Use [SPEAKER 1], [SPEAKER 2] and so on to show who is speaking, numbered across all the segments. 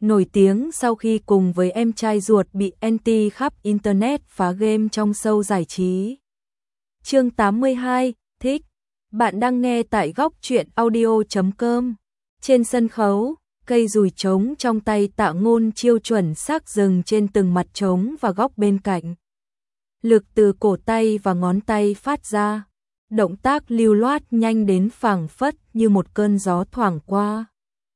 [SPEAKER 1] nổi tiếng sau khi cùng với em trai ruột bị anti khắp Internet phá game trong show giải trí. Chương 82, thích. Bạn đang nghe tại góc truyện audio.com. Trên sân khấu, cây dùi trống trong tay Tạ Ngôn Chiêu chuẩn xác dừng trên từng mặt trống và góc bên cạnh. Lực từ cổ tay và ngón tay phát ra. Động tác lưu loát nhanh đến phảng phất như một cơn gió thoảng qua.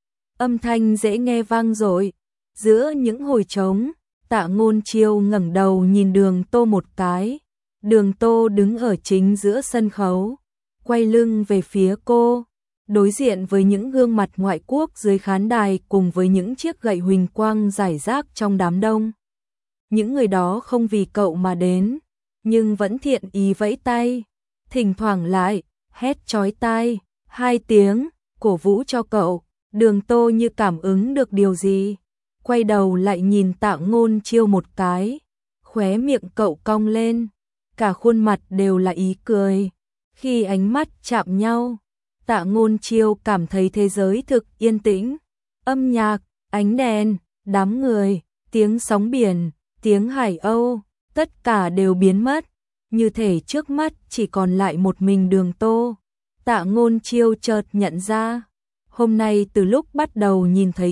[SPEAKER 1] Âm thanh dễ nghe vang dội. Giữa những hồi trống, Tạ Ngôn Chiêu ngẩng đầu nhìn Đường Tô một cái. Đường Tô đứng ở chính giữa sân khấu, quay lưng về phía cô, đối diện với những gương mặt ngoại quốc dưới khán đài cùng với những chiếc gậy huỳnh quang rải rác trong đám đông. Những người đó không vì cậu mà đến, nhưng vẫn thiện ý vẫy tay, thỉnh thoảng lại hét chói tai 2 tiếng, cổ vũ cho cậu. Đường Tô như cảm ứng được điều gì, quay đầu lại nhìn Tạ Ngôn Chiêu một cái, khóe miệng cậu cong lên, cả khuôn mặt đều là ý cười. Khi ánh mắt chạm nhau, Tạ Ngôn Chiêu cảm thấy thế giới thực yên tĩnh, âm nhạc, ánh đèn, đám người, tiếng sóng biển, tiếng hải âu, tất cả đều biến mất, như thể trước mắt chỉ còn lại một mình Đường Tô. Tạ Ngôn Chiêu chợt nhận ra, hôm nay từ lúc bắt đầu nhìn thấy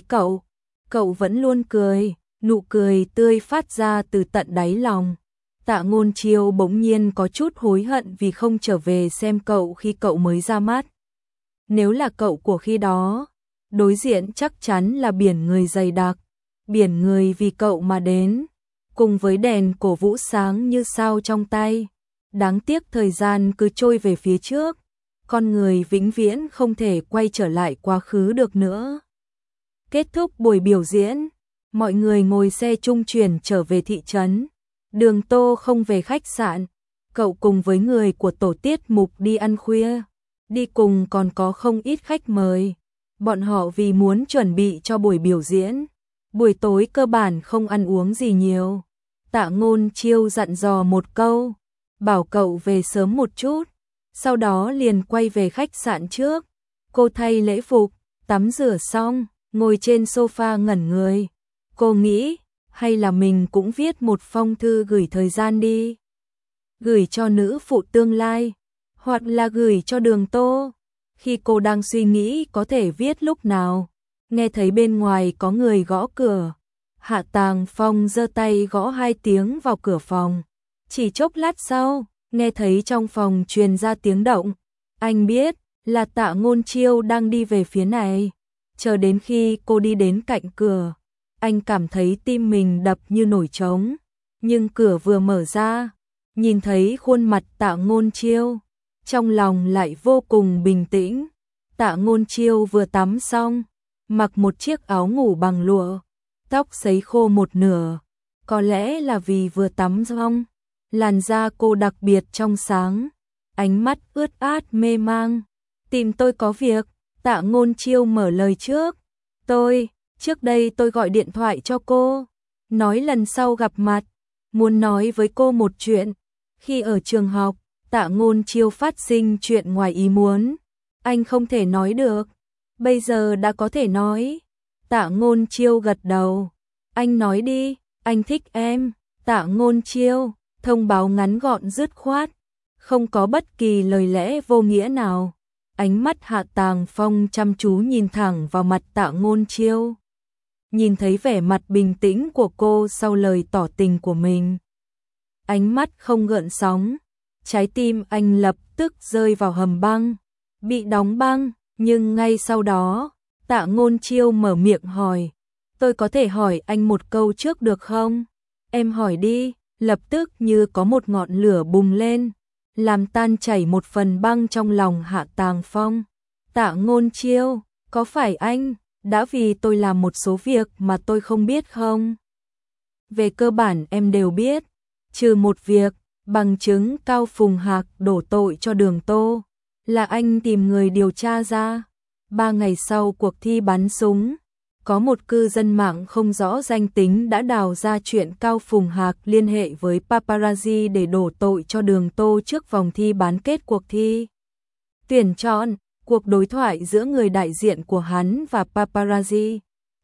[SPEAKER 1] cậu vẫn luôn cười, nụ cười tươi phát ra từ tận đáy lòng. Tạ Ngôn Chiêu bỗng nhiên có chút hối hận vì không trở về xem cậu khi cậu mới ra mắt. Nếu là cậu của khi đó, đối diện chắc chắn là biển người dày đặc, biển người vì cậu mà đến, cùng với đèn cổ vũ sáng như sao trong tay. Đáng tiếc thời gian cứ trôi về phía trước, con người vĩnh viễn không thể quay trở lại quá khứ được nữa. Kết thúc buổi biểu diễn, mọi người ngồi xe trung chuyển trở về thị trấn. Đường Tô không về khách sạn, cậu cùng với người của tổ tiết mục đi ăn khuya, đi cùng còn có không ít khách mời. Bọn họ vì muốn chuẩn bị cho buổi biểu diễn, buổi tối cơ bản không ăn uống gì nhiều. Tạ Ngôn Chiêu dặn dò một câu, bảo cậu về sớm một chút, sau đó liền quay về khách sạn trước. Cô thay lễ phục, tắm rửa xong, ngồi trên sofa ngẩn người. Cô nghĩ, hay là mình cũng viết một phong thư gửi thời gian đi. Gửi cho nữ phụ tương lai, hoặc là gửi cho Đường Tô. Khi cô đang suy nghĩ có thể viết lúc nào, nghe thấy bên ngoài có người gõ cửa. Hạ Tàng Phong giơ tay gõ 2 tiếng vào cửa phòng. Chỉ chốc lát sau, nghe thấy trong phòng truyền ra tiếng động. Anh biết là Tạ Ngôn Chiêu đang đi về phía này. Chờ đến khi cô đi đến cạnh cửa, anh cảm thấy tim mình đập như nổi trống. Nhưng cửa vừa mở ra, nhìn thấy khuôn mặt Tạ Ngôn Chiêu, trong lòng lại vô cùng bình tĩnh. Tạ Ngôn Chiêu vừa tắm xong, mặc một chiếc áo ngủ bằng lụa, tóc sấy khô một nửa. Có lẽ là vì vừa tắm xong, làn da cô đặc biệt trong sáng, ánh mắt ướt át mê mang. Tìm tôi có việc. Tạ Ngôn Chiêu mở lời trước. Trước đây tôi gọi điện thoại cho cô, nói lần sau gặp mặt, muốn nói với cô một chuyện. Khi ở trường học, Tạ Ngôn Chiêu phát sinh chuyện ngoài ý muốn. Anh không thể nói được, bây giờ đã có thể nói. Tạ Ngôn Chiêu gật đầu. Anh nói đi, anh thích em. Tạ Ngôn Chiêu, thông báo ngắn gọn dứt khoát, không có bất kỳ lời lẽ vô nghĩa nào. Ánh mắt Hạ Tàng Phong chăm chú nhìn thẳng vào mặt Tạ Ngôn Chiêu. Nhìn thấy vẻ mặt bình tĩnh của cô sau lời tỏ tình của mình. Ánh mắt không gợn sóng, trái tim anh lập tức rơi vào hầm băng, bị đóng băng, nhưng ngay sau đó, Tạ Ngôn Chiêu mở miệng hỏi, tôi có thể hỏi anh một câu trước được không? Em hỏi đi. Lập tức như có một ngọn lửa bùng lên, làm tan chảy một phần băng trong lòng Hạ Tàng Phong. Tạ Ngôn Chiêu, có phải anh đã vì tôi làm một số việc mà tôi không biết không? Về cơ bản em đều biết, trừ một việc, bằng chứng Cao Phùng Hạc đổ tội cho Đường Tô, là anh tìm người điều tra ra. 3 ngày sau cuộc thi bắn súng, có một cư dân mạng không rõ danh tính đã đào ra chuyện Cao Phùng Hạc liên hệ với paparazzi để đổ tội cho Đường Tô trước vòng thi bán kết cuộc thi tuyển chọn. Cuộc đối thoại giữa người đại diện của hắn và paparazzi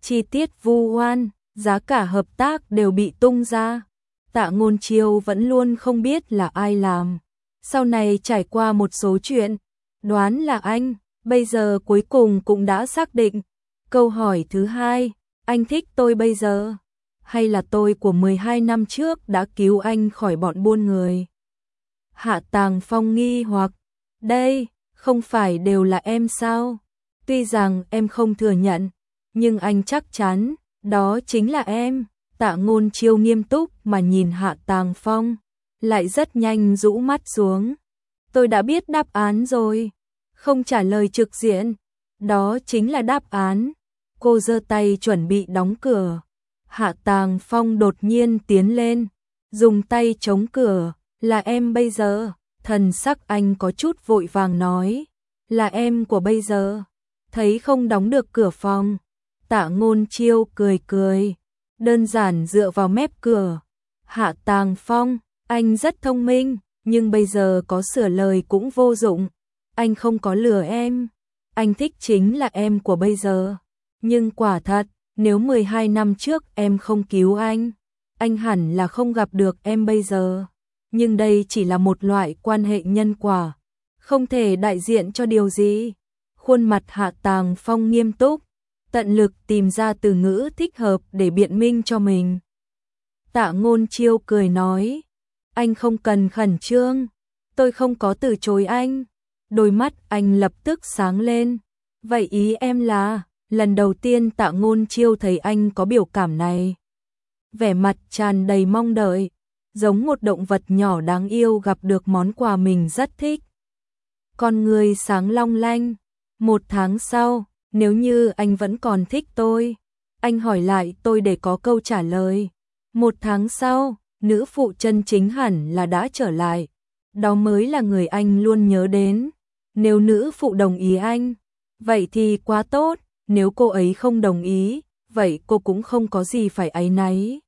[SPEAKER 1] chi tiết vu oan, giá cả hợp tác đều bị tung ra. Tạ Ngôn Chiêu vẫn luôn không biết là ai làm. Sau này trải qua một số chuyện, đoán là anh, bây giờ cuối cùng cũng đã xác định. Câu hỏi thứ hai, anh thích tôi bây giờ, hay là tôi của 12 năm trước đã cứu anh khỏi bọn buôn người? Hạ Tàng Phong nghi hoặc, đây, không phải đều là em sao? Tuy rằng em không thừa nhận, nhưng anh chắc chắn, đó chính là em. Tạ Ngôn Chiêu nghiêm túc mà nhìn Hạ Tàng Phong, lại rất nhanh rũ mắt xuống. Tôi đã biết đáp án rồi, không trả lời trực diện, đó chính là đáp án. Cô giơ tay chuẩn bị đóng cửa. Hạ Tàng Phong đột nhiên tiến lên, dùng tay chống cửa, là em bây giờ. Thần sắc anh có chút vội vàng nói, là em của bây giờ. Thấy không đóng được cửa phòng, Tạ Ngôn Chiêu cười cười, đơn giản dựa vào mép cửa. Hạ Tàng Phong, anh rất thông minh, nhưng bây giờ có sửa lời cũng vô dụng. Anh không có lừa em, anh thích chính là em của bây giờ. Nhưng quả thật, nếu 12 năm trước em không cứu anh hẳn là không gặp được em bây giờ. Nhưng đây chỉ là một loại quan hệ nhân quả, không thể đại diện cho điều gì. Khuôn mặt Hạ Tàng Phong nghiêm túc, tận lực tìm ra từ ngữ thích hợp để biện minh cho mình. Tạ Ngôn Chiêu cười nói, anh không cần khẩn trương, tôi không có từ chối anh. Đôi mắt anh lập tức sáng lên, vậy ý em là? Lần đầu tiên Tạ Ngôn Chiêu thấy anh có biểu cảm này, vẻ mặt tràn đầy mong đợi, giống một động vật nhỏ đáng yêu gặp được món quà mình rất thích. Con người sáng long lanh. 1 tháng sau, nếu như anh vẫn còn thích tôi, anh hỏi lại tôi để có câu trả lời. 1 tháng sau, nữ phụ chân chính hẳn là đã trở lại. Đó mới là người anh luôn nhớ đến. Nếu nữ phụ đồng ý anh, vậy thì quá tốt. Nếu cô ấy không đồng ý, vậy cô cũng không có gì phải áy náy.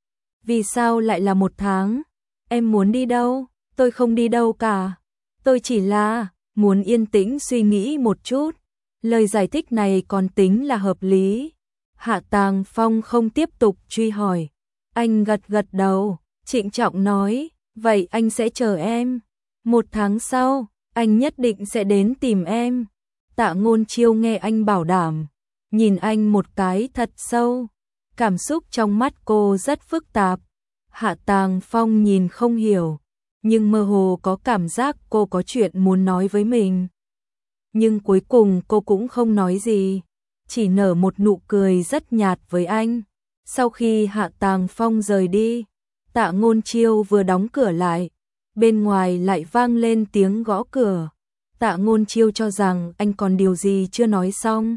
[SPEAKER 1] Vì sao lại là 1 tháng? Em muốn đi đâu? Tôi không đi đâu cả. Tôi chỉ là muốn yên tĩnh suy nghĩ một chút. Lời giải thích này còn tính là hợp lý. Hạ Tàng Phong không tiếp tục truy hỏi. Anh gật gật đầu, trịnh trọng nói, vậy anh sẽ chờ em. 1 tháng sau, anh nhất định sẽ đến tìm em. Tạ Ngôn Chiêu nghe anh bảo đảm, nhìn anh một cái thật sâu. Cảm xúc trong mắt cô rất phức tạp. Hạ Tàng Phong nhìn không hiểu, nhưng mơ hồ có cảm giác cô có chuyện muốn nói với mình. Nhưng cuối cùng cô cũng không nói gì, chỉ nở một nụ cười rất nhạt với anh. Sau khi Hạ Tàng Phong rời đi, Tạ Ngôn Chiêu vừa đóng cửa lại, bên ngoài lại vang lên tiếng gõ cửa. Tạ Ngôn Chiêu cho rằng anh còn điều gì chưa nói xong.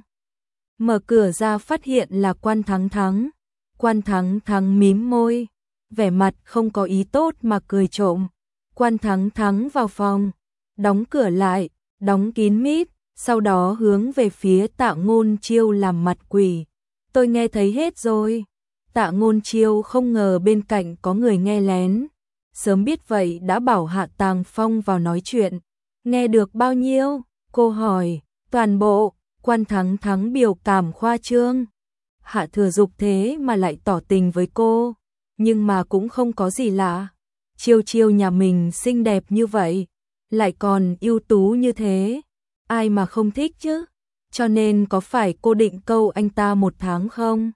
[SPEAKER 1] Mở cửa ra phát hiện là Quan Thắng Thắng. Quan Thắng Thắng mím môi, vẻ mặt không có ý tốt mà cười trộm. Quan Thắng Thắng vào phòng, đóng cửa lại, đóng kín mít, sau đó hướng về phía Tạ Ngôn Chiêu làm mặt quỷ. Tôi nghe thấy hết rồi. Tạ Ngôn Chiêu không ngờ bên cạnh có người nghe lén. Sớm biết vậy đã bảo Hạ Tàng Phong vào nói chuyện. Nghe được bao nhiêu? Cô hỏi. Toàn bộ. Quan Thắng Thắng biểu cảm khoa trương. Hạ Thừa Dục thế mà lại tỏ tình với cô. Nhưng mà cũng không có gì lạ. Chiêu Chiêu nhà mình xinh đẹp như vậy, lại còn ưu tú như thế, ai mà không thích chứ? Cho nên có phải cô định câu anh ta 1 tháng không?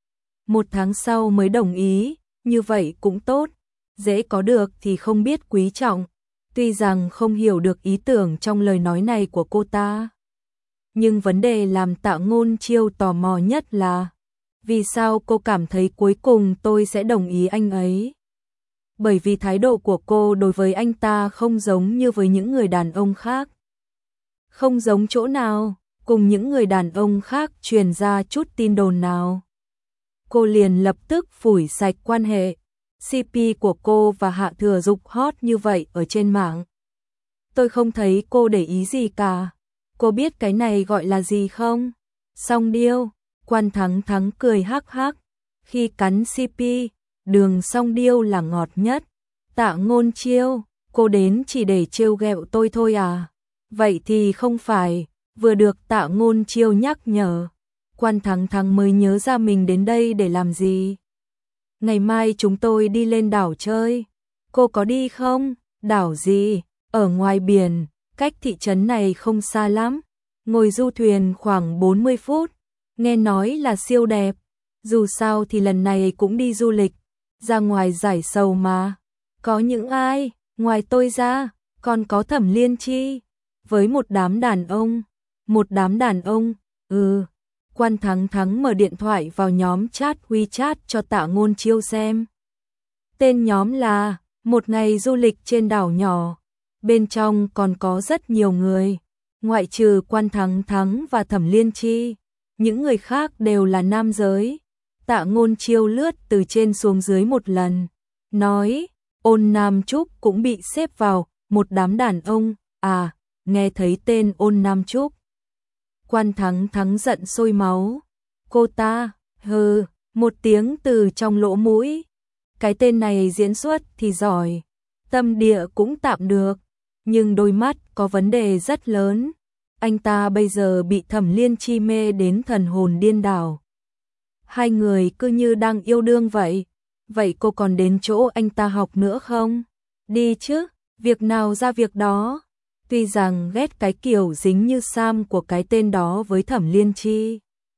[SPEAKER 1] 1 tháng sau mới đồng ý, như vậy cũng tốt, dễ có được thì không biết quý trọng. Tuy rằng không hiểu được ý tưởng trong lời nói này của cô ta, nhưng vấn đề làm Tạ Ngôn Chiêu tò mò nhất là vì sao cô cảm thấy cuối cùng tôi sẽ đồng ý anh ấy? Bởi vì thái độ của cô đối với anh ta không giống như với những người đàn ông khác. Không giống chỗ nào, cùng những người đàn ông khác truyền ra chút tin đồn nào. Cô liền lập tức phủi sạch quan hệ. CP của cô và Hạ Thừa Dục hot như vậy ở trên mạng. Tôi không thấy cô để ý gì cả. Cô biết cái này gọi là gì không? Song điêu. Quan Thắng Thắng cười hắc hắc. Khi cắn CP, đường song điêu là ngọt nhất. Tạ Ngôn Chiêu, cô đến chỉ để trêu ghẹo tôi thôi à? Vậy thì không phải, vừa được Tạ Ngôn Chiêu nhắc nhở. Quan Thắng Thắng mới nhớ ra mình đến đây để làm gì. Ngày mai chúng tôi đi lên đảo chơi. Cô có đi không? Đảo gì? Ở ngoài biển, cách thị trấn này không xa lắm. Ngồi du thuyền khoảng 40 phút. Nghe nói là siêu đẹp. Dù sao thì lần này cũng đi du lịch. Ra ngoài giải sầu mà. Có những ai? Ngoài tôi ra, còn có Thẩm Liên Chi. Với một đám đàn ông. Một đám đàn ông, Quan Thắng Thắng mở điện thoại vào nhóm chat WeChat cho Tạ Ngôn Chiêu xem. Tên nhóm là Một ngày du lịch trên đảo nhỏ. Bên trong còn có rất nhiều người, ngoại trừ Quan Thắng Thắng và Thẩm Liên Chi, những người khác đều là nam giới. Tạ Ngôn Chiêu lướt từ trên xuống dưới một lần, nói, Ôn Nam Trúc cũng bị xếp vào một đám đàn ông. Nghe thấy tên Ôn Nam Trúc, Quan Thắng Thắng giận sôi máu. Cô ta, một tiếng từ trong lỗ mũi. Cái tên này diễn xuất thì giỏi, tâm địa cũng tạm được, nhưng đôi mắt có vấn đề rất lớn. Anh ta bây giờ bị Thẩm Liên Chi mê đến thần hồn điên đảo. Hai người cứ như đang yêu đương vậy. Vậy cô còn đến chỗ anh ta học nữa không? Đi chứ, việc nào ra việc đó. Tuy rằng ghét cái kiểu dính như Sam của cái tên đó với Thẩm Liên Chi,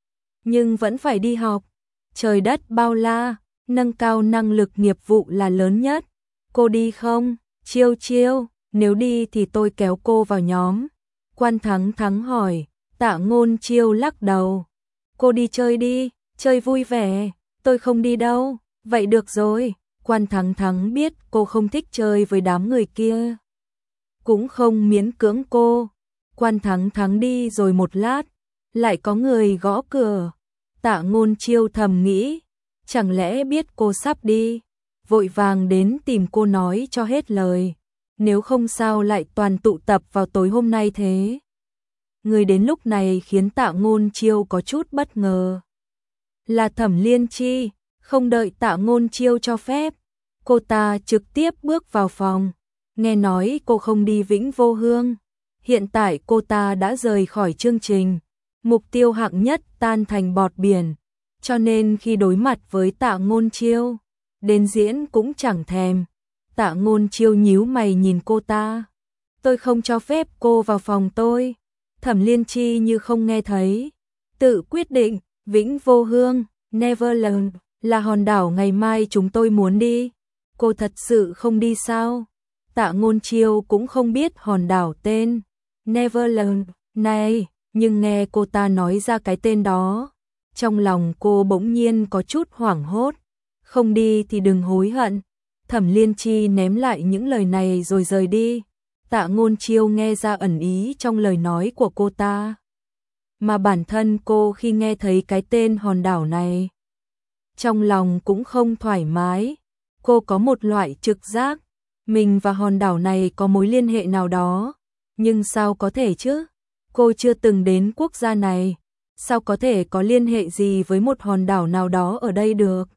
[SPEAKER 1] nhưng vẫn phải đi học. Trời đất bao la, nâng cao năng lực nghiệp vụ là lớn nhất. Cô đi không? Chiêu Chiêu, nếu đi thì tôi kéo cô vào nhóm. Quan Thắng Thắng hỏi. Tạ Ngôn Chiêu lắc đầu. Cô đi chơi đi, chơi vui vẻ, tôi không đi đâu. Vậy được rồi. Quan Thắng Thắng biết cô không thích chơi với đám người kia, cũng không miễn cưỡng cô. Quan Thắng Thắng đi rồi một lát, lại có người gõ cửa. Tạ Ngôn Chiêu thầm nghĩ, chẳng lẽ biết cô sắp đi, vội vàng đến tìm cô nói cho hết lời, nếu không sao lại toàn tụ tập vào tối hôm nay thế. Người đến lúc này khiến Tạ Ngôn Chiêu có chút bất ngờ. Là Thẩm Liên Chi. Không đợi Tạ Ngôn Chiêu cho phép, cô ta trực tiếp bước vào phòng. Nghe nói cô không đi Vĩnh Vô Hương. Hiện tại cô ta đã rời khỏi chương trình, mục tiêu hạng nhất tan thành bọt biển, cho nên khi đối mặt với Tạ Ngôn Chiêu, đến diễn cũng chẳng thèm. Tạ Ngôn Chiêu nhíu mày nhìn cô ta. Tôi không cho phép cô vào phòng tôi. Thẩm Liên Chi như không nghe thấy. Tự quyết định, Vĩnh Vô Hương, Neverland, là hòn đảo ngày mai chúng tôi muốn đi. Cô thật sự không đi sao? Tạ Ngôn Chiêu cũng không biết hòn đảo tên Neverland này, nhưng nghe cô ta nói ra cái tên đó, trong lòng cô bỗng nhiên có chút hoảng hốt. Không đi thì đừng hối hận. Thẩm Liên Chi ném lại những lời này rồi rời đi. Tạ Ngôn Chiêu nghe ra ẩn ý trong lời nói của cô ta, mà bản thân cô khi nghe thấy cái tên hòn đảo này, trong lòng cũng không thoải mái. Cô có một loại trực giác, mình và hòn đảo này có mối liên hệ nào đó, nhưng sao có thể chứ? Cô chưa từng đến quốc gia này, sao có thể có liên hệ gì với một hòn đảo nào đó ở đây được?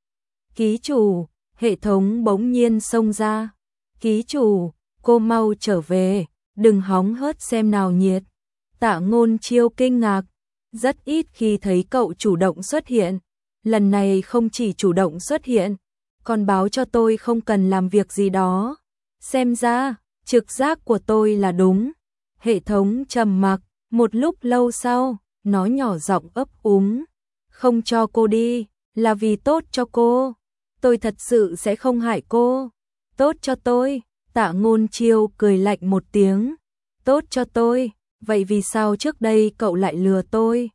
[SPEAKER 1] Ký chủ, hệ thống bỗng nhiên xông ra. Ký chủ, cô mau trở về, đừng hóng hớt xem nào nhiệt. Tạ Ngôn Chiêu kinh ngạc, rất ít khi thấy cậu chủ động xuất hiện. Lần này không chỉ chủ động xuất hiện, còn báo cho tôi không cần làm việc gì đó. Xem ra, trực giác của tôi là đúng. Hệ thống trầm mặc, một lúc lâu sau, nó nhỏ giọng ấp úng. Không cho cô đi, là vì tốt cho cô. Tôi thật sự sẽ không hại cô. Tốt cho tôi. Tạ Ngôn Chiêu cười lạnh một tiếng. Tốt cho tôi, vậy vì sao trước đây cậu lại lừa tôi?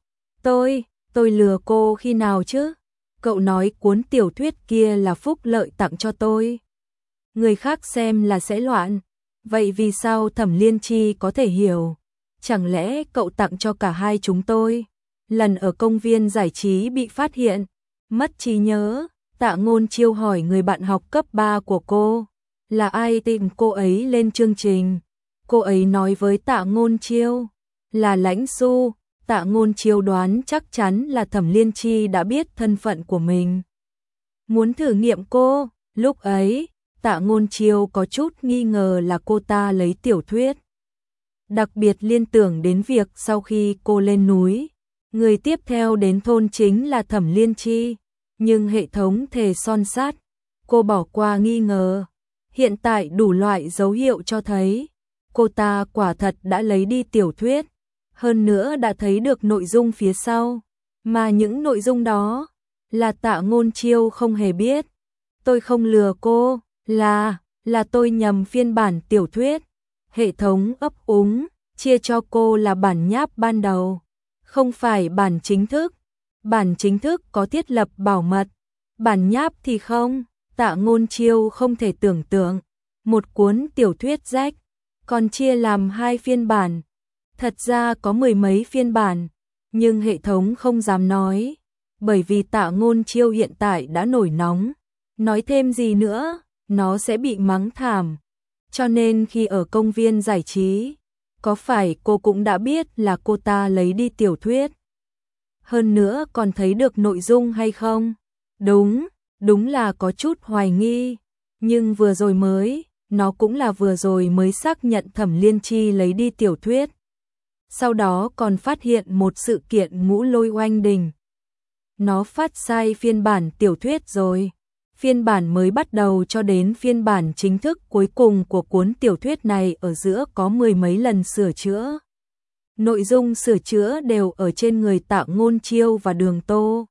[SPEAKER 1] Tôi lừa cô khi nào chứ? Cậu nói cuốn tiểu thuyết kia là phúc lợi tặng cho tôi, người khác xem là sẽ loạn. Vậy vì sao Thẩm Liên Chi có thể hiểu? Chẳng lẽ cậu tặng cho cả hai chúng tôi? Lần ở công viên giải trí bị phát hiện, mất trí nhớ. Tạ Ngôn Chiêu hỏi người bạn học cấp 3 của cô, là ai tìm cô ấy lên chương trình? Cô ấy nói với Tạ Ngôn Chiêu là Lãnh Xu. Tạ Ngôn Chiêu đoán chắc chắn là Thẩm Liên Chi đã biết thân phận của mình, muốn thử nghiệm cô. Lúc ấy, Tạ Ngôn Chiêu có chút nghi ngờ là cô ta lấy tiểu thuyết, đặc biệt liên tưởng đến việc sau khi cô lên núi, Người tiếp theo đến thôn chính là Thẩm Liên Chi, nhưng hệ thống thề son sắt, cô bỏ qua nghi ngờ. Hiện tại đủ loại dấu hiệu cho thấy, cô ta quả thật đã lấy đi tiểu thuyết, hơn nữa đã thấy được nội dung phía sau, mà những nội dung đó là Tạ Ngôn Chiêu không hề biết. Tôi không lừa cô, là tôi nhầm phiên bản tiểu thuyết. Hệ thống ấp úng, chia cho cô là bản nháp ban đầu, không phải bản chính thức. Bản chính thức có thiết lập bảo mật, bản nháp thì không. Tạ Ngôn Chiêu không thể tưởng tượng, một cuốn tiểu thuyết rách, còn chia làm 2 phiên bản. Thật ra có 10 mấy phiên bản, nhưng hệ thống không dám nói, bởi vì Tạ Ngôn Chiêu hiện tại đã nổi nóng, nói thêm gì nữa, nó sẽ bị mắng thảm. Cho nên khi ở công viên giải trí, có phải cô cũng đã biết là cô ta lấy đi tiểu thuyết? Hơn nữa còn thấy được nội dung hay không? Đúng là có chút hoài nghi, nhưng nó cũng là vừa rồi mới xác nhận Thẩm Liên Chi lấy đi tiểu thuyết. Sau đó còn phát hiện một sự kiện ngũ lôi oanh đình. Nó phát sai phiên bản tiểu thuyết rồi. Phiên bản mới bắt đầu cho đến phiên bản chính thức cuối cùng của cuốn tiểu thuyết này ở giữa có 10 mấy lần sửa chữa. Nội dung sửa chữa đều ở trên người Tạ Ngôn Chiêu và Đường Tô.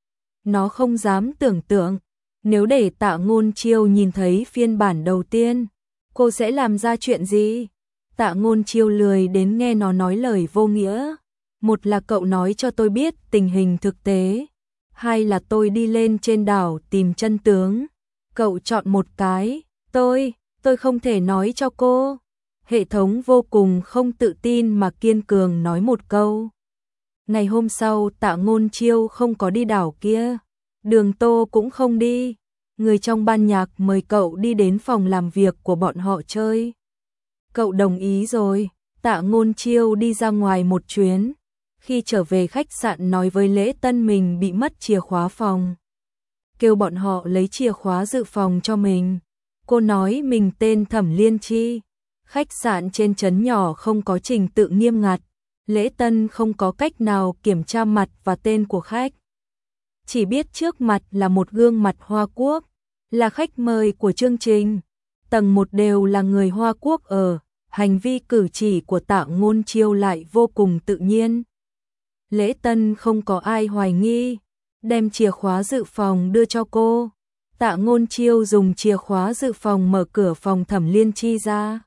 [SPEAKER 1] Nó không dám tưởng tượng, nếu để Tạ Ngôn Chiêu nhìn thấy phiên bản đầu tiên, cô sẽ làm ra chuyện gì? Tạ Ngôn Chiêu lười đến nghe nó nói lời vô nghĩa. Một là cậu nói cho tôi biết tình hình thực tế, hai là tôi đi lên trên đảo tìm chân tướng. Cậu chọn một cái, tôi không thể nói cho cô. Hệ thống vô cùng không tự tin mà kiên cường nói một câu. Ngày hôm sau Tạ Ngôn Chiêu không có đi đảo kia, Đường Tô cũng không đi. Người trong ban nhạc mời cậu đi đến phòng làm việc của bọn họ chơi. Cậu đồng ý rồi. Tạ Ngôn Chiêu đi ra ngoài một chuyến. Khi trở về khách sạn nói với Lễ Tân mình bị mất chìa khóa phòng, kêu bọn họ lấy chìa khóa dự phòng cho mình. Cô nói mình tên Thẩm Liên Chi. Khách sạn trên trấn nhỏ không có trình tự nghiêm ngặt, Lễ Tân không có cách nào kiểm tra mặt và tên của khách. Chỉ biết trước mặt là một gương mặt Hoa Quốc, là khách mời của chương trình. Tầng 1 đều là người Hoa Quốc ở, hành vi cử chỉ của Tạ Ngôn Chiêu lại vô cùng tự nhiên. Lễ Tân không có ai hoài nghi, đem chìa khóa dự phòng đưa cho cô. Tạ Ngôn Chiêu dùng chìa khóa dự phòng mở cửa phòng Thẩm Liên Chi ra.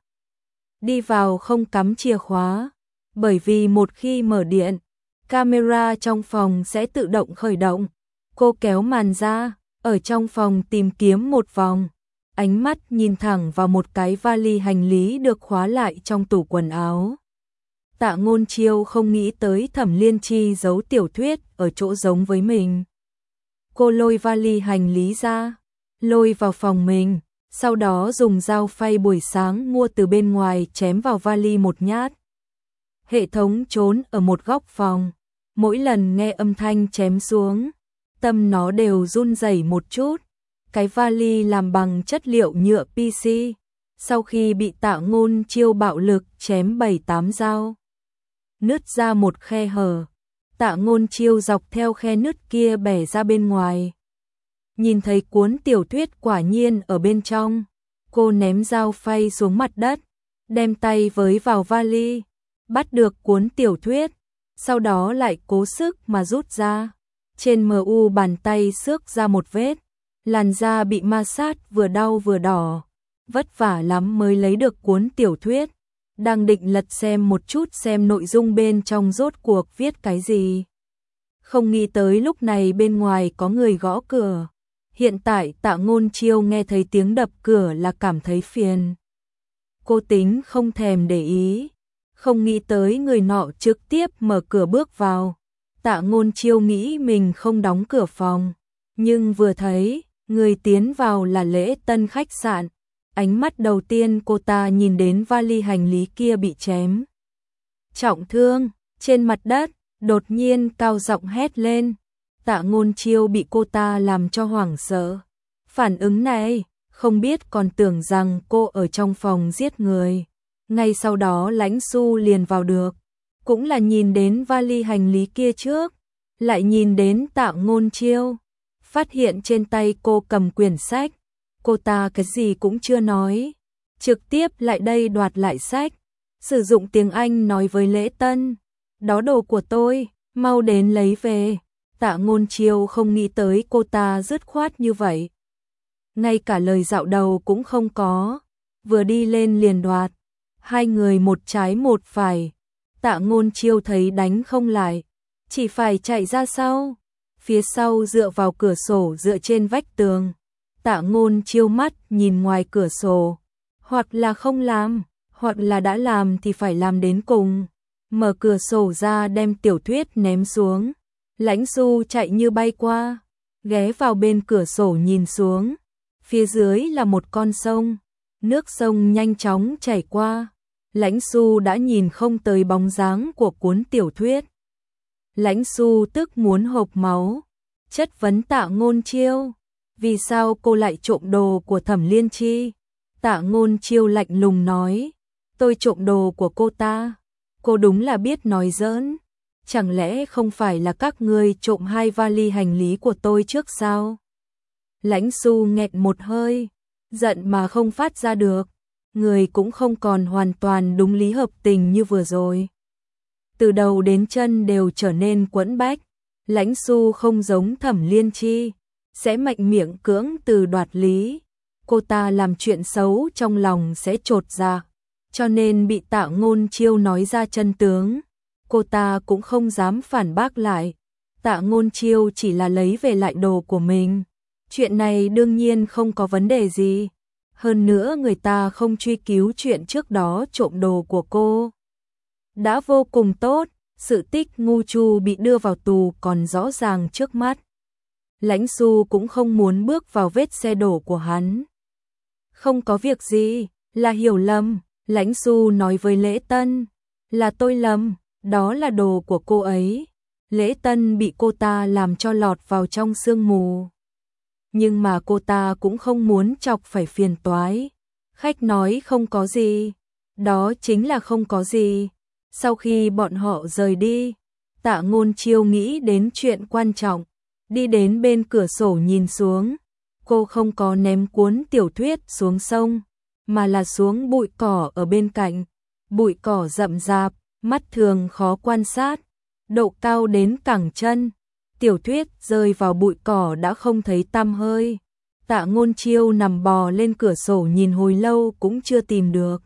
[SPEAKER 1] Đi vào không cắm chìa khóa, bởi vì một khi mở điện, camera trong phòng sẽ tự động khởi động. Cô kéo màn ra, ở trong phòng tìm kiếm một vòng, ánh mắt nhìn thẳng vào một cái vali hành lý được khóa lại trong tủ quần áo. Tạ Ngôn Chiêu không nghĩ tới Thẩm Liên Chi giấu tiểu thuyết ở chỗ giống với mình. Cô lôi vali hành lý ra, lôi vào phòng mình, sau đó dùng dao phay buổi sáng mua từ bên ngoài chém vào vali một nhát. Hệ thống trốn ở một góc phòng, mỗi lần nghe âm thanh chém xuống, tâm nó đều run rẩy một chút. Cái vali làm bằng chất liệu nhựa PC, sau khi bị Tạ Ngôn Chiêu bạo lực chém 7-8 dao, nứt ra một khe hở. Tạ Ngôn Chiêu dọc theo khe nứt kia bẻ ra bên ngoài. Nhìn thấy cuốn tiểu thuyết quả nhiên ở bên trong, cô ném dao phay xuống mặt đất, đem tay với vào vali, bắt được cuốn tiểu thuyết, sau đó lại cố sức mà rút ra. Trên mu bàn tay xước ra một vết, làn da bị ma sát vừa đau vừa đỏ, vất vả lắm mới lấy được cuốn tiểu thuyết. Đang định lật xem một chút xem nội dung bên trong rốt cuộc viết cái gì, không nghĩ tới lúc này bên ngoài có người gõ cửa. Hiện tại Tạ Ngôn Chiêu nghe thấy tiếng đập cửa là cảm thấy phiền. Cô tính không thèm để ý, không nghĩ tới người nọ trực tiếp mở cửa bước vào. Tạ Ngôn Chiêu nghĩ mình không đóng cửa phòng, nhưng vừa thấy người tiến vào là Lễ Tân khách sạn. Ánh mắt đầu tiên cô ta nhìn đến vali hành lý kia bị chém trọng thương trên mặt đất, đột nhiên cao giọng hét lên. Tạ Ngôn Chiêu bị cô ta làm cho hoảng sợ. Phản ứng này, không biết còn tưởng rằng cô ở trong phòng giết người. Ngay sau đó Lãnh Xu liền vào được. cũng là nhìn đến vali hành lý kia trước, lại nhìn đến Tạ Ngôn Chiêu, phát hiện trên tay cô cầm quyển sách, cô ta cái gì cũng chưa nói, trực tiếp lại đây đoạt lại sách, sử dụng tiếng Anh nói với Lễ Tân, đó đồ của tôi, mau đến lấy về. Tạ Ngôn Chiêu không nghĩ tới cô ta dứt khoát như vậy. Ngay cả lời dạo đầu cũng không có, vừa đi lên liền đoạt, hai người một trái một phải. Tạ Ngôn Chiêu thấy đánh không lại, chỉ phải chạy ra sau, phía sau dựa vào cửa sổ dựa trên vách tường. Tạ Ngôn Chiêu mắt nhìn ngoài cửa sổ, hoặc là không làm, hoặc là đã làm thì phải làm đến cùng. Mở cửa sổ ra đem tiểu thuyết ném xuống. Lãnh Du chạy như bay qua, ghé vào bên cửa sổ nhìn xuống. Phía dưới là một con sông, nước sông nhanh chóng chảy qua. Lãnh Du đã nhìn không tới bóng dáng của cuốn tiểu thuyết. Lãnh Du tức muốn hộc máu, chất vấn Tạ Ngôn Chiêu, vì sao cô lại trộm đồ của Thẩm Liên Chi? Tạ Ngôn Chiêu lạnh lùng nói, tôi trộm đồ của cô ta. Cô đúng là biết nói giỡn, chẳng lẽ không phải là các ngươi trộm hai vali hành lý của tôi trước sao? Lãnh Du nghẹn một hơi, giận mà không phát ra được, người cũng không còn hoàn toàn đúng lý hợp tình như vừa rồi. Từ đầu đến chân đều trở nên quẫn bách, Lãnh Du không giống Thẩm Liên Chi, sẽ mạnh miệng cưỡng từ đoạt lý. Cô ta làm chuyện xấu trong lòng sẽ chột dạ, cho nên bị Tạ Ngôn Chiêu nói ra chân tướng, cô ta cũng không dám phản bác lại. Tạ Ngôn Chiêu chỉ là lấy về lại đồ của mình, chuyện này đương nhiên không có vấn đề gì. Hơn nữa người ta không truy cứu chuyện trước đó trộm đồ của cô. Đã vô cùng tốt, sự tích ngu chu bị đưa vào tù còn rõ ràng trước mắt. Lãnh Du cũng không muốn bước vào vết xe đổ của hắn. Không có việc gì, là hiểu lầm. Lãnh Du nói với Lễ Tân, là tôi lầm, đó là đồ của cô ấy. Lễ Tân bị cô ta làm cho lọt vào trong sương mù. Nhưng mà cô ta cũng không muốn chọc phải phiền toái. Khách nói không có gì, đó chính là không có gì. Sau khi bọn họ rời đi, Tạ Ngôn Chiêu nghĩ đến chuyện quan trọng, đi đến bên cửa sổ nhìn xuống. Cô không có ném cuốn tiểu thuyết xuống sông, mà là xuống bụi cỏ ở bên cạnh. Bụi cỏ rậm rạp, mắt thường khó quan sát, độ cao đến cẳng chân. Tiểu thuyết rơi vào bụi cỏ đã không thấy tăm hơi. Tạ Ngôn Chiêu nằm bò lên cửa sổ nhìn hồi lâu cũng chưa tìm được.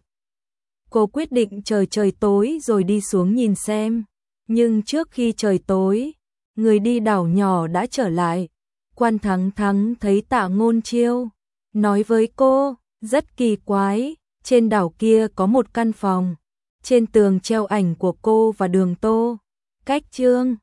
[SPEAKER 1] Cô quyết định chờ trời tối rồi đi xuống nhìn xem. Nhưng trước khi trời tối, người đi đảo nhỏ đã trở lại. Quan Thắng Thắng thấy Tạ Ngôn Chiêu, nói với cô, rất kỳ quái, trên đảo kia có một căn phòng, trên tường treo ảnh của cô và Đường Tô, Cách Trương.